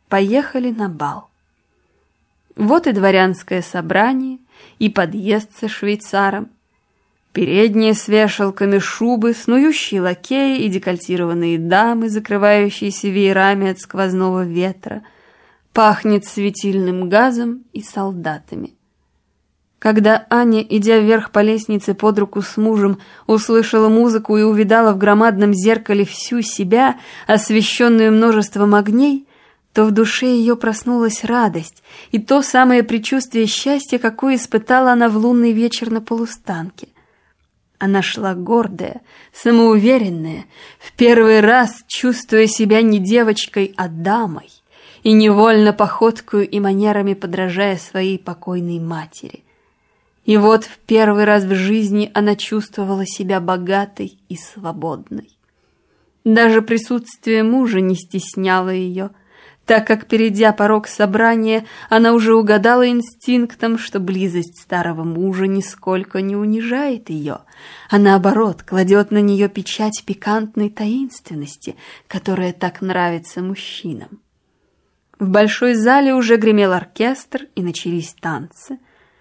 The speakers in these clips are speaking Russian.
поехали на бал. Вот и дворянское собрание, и подъезд со швейцаром, передние с вешалками шубы, снующие лакеи и декольтированные дамы, закрывающиеся веерами от сквозного ветра. Пахнет светильным газом и солдатами. Когда Аня, идя вверх по лестнице под руку с мужем, услышала музыку и увидала в громадном зеркале всю себя, освещенную множеством огней, то в душе ее проснулась радость и то самое предчувствие счастья, какое испытала она в лунный вечер на полустанке. Она шла гордая, самоуверенная, в первый раз чувствуя себя не девочкой, а дамой, и невольно походкою и манерами подражая своей покойной матери. И вот в первый раз в жизни она чувствовала себя богатой и свободной. Даже присутствие мужа не стесняло ее, так как, перейдя порог собрания, она уже угадала инстинктом, что близость старого мужа нисколько не унижает ее, а наоборот кладет на нее печать пикантной таинственности, которая так нравится мужчинам. В большой зале уже гремел оркестр и начались танцы.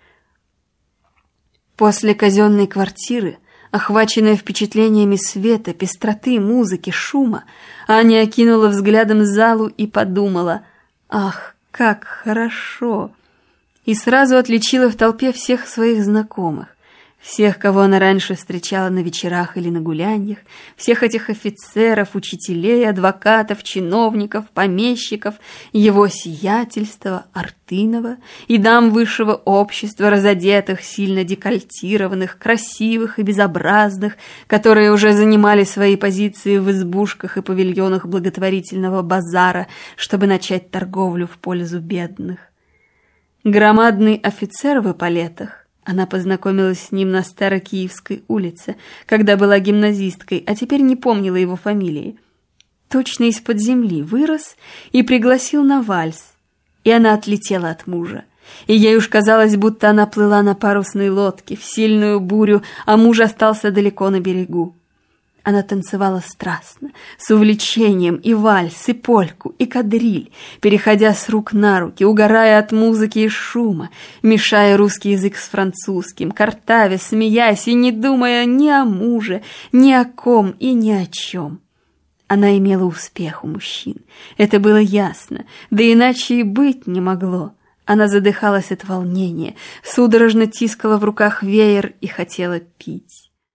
После казенной квартиры, охваченная впечатлениями света, пестроты, музыки, шума, Аня окинула взглядом залу и подумала: «Ах, как хорошо!» И сразу отличила в толпе всех своих знакомых, всех, кого она раньше встречала на вечерах или на гуляньях, всех этих офицеров, учителей, адвокатов, чиновников, помещиков, его сиятельства, Артынова и дам высшего общества, разодетых, сильно декольтированных, красивых и безобразных, которые уже занимали свои позиции в избушках и павильонах благотворительного базара, чтобы начать торговлю в пользу бедных. Громадный офицер в эполетах, она познакомилась с ним на Старокиевской улице, когда была гимназисткой, а теперь не помнила его фамилии, точно из-под земли вырос и пригласил на вальс, и она отлетела от мужа. И ей уж казалось, будто она плыла на парусной лодке в сильную бурю, а муж остался далеко на берегу. Она танцевала страстно, с увлечением, и вальс, и польку, и кадриль, переходя с рук на руки, угорая от музыки и шума, мешая русский язык с французским, картавя, смеясь и не думая ни о муже, ни о ком и ни о чем. Она имела успех у мужчин, это было ясно, да иначе и быть не могло. Она задыхалась от волнения, судорожно тискала в руках веер и хотела пить.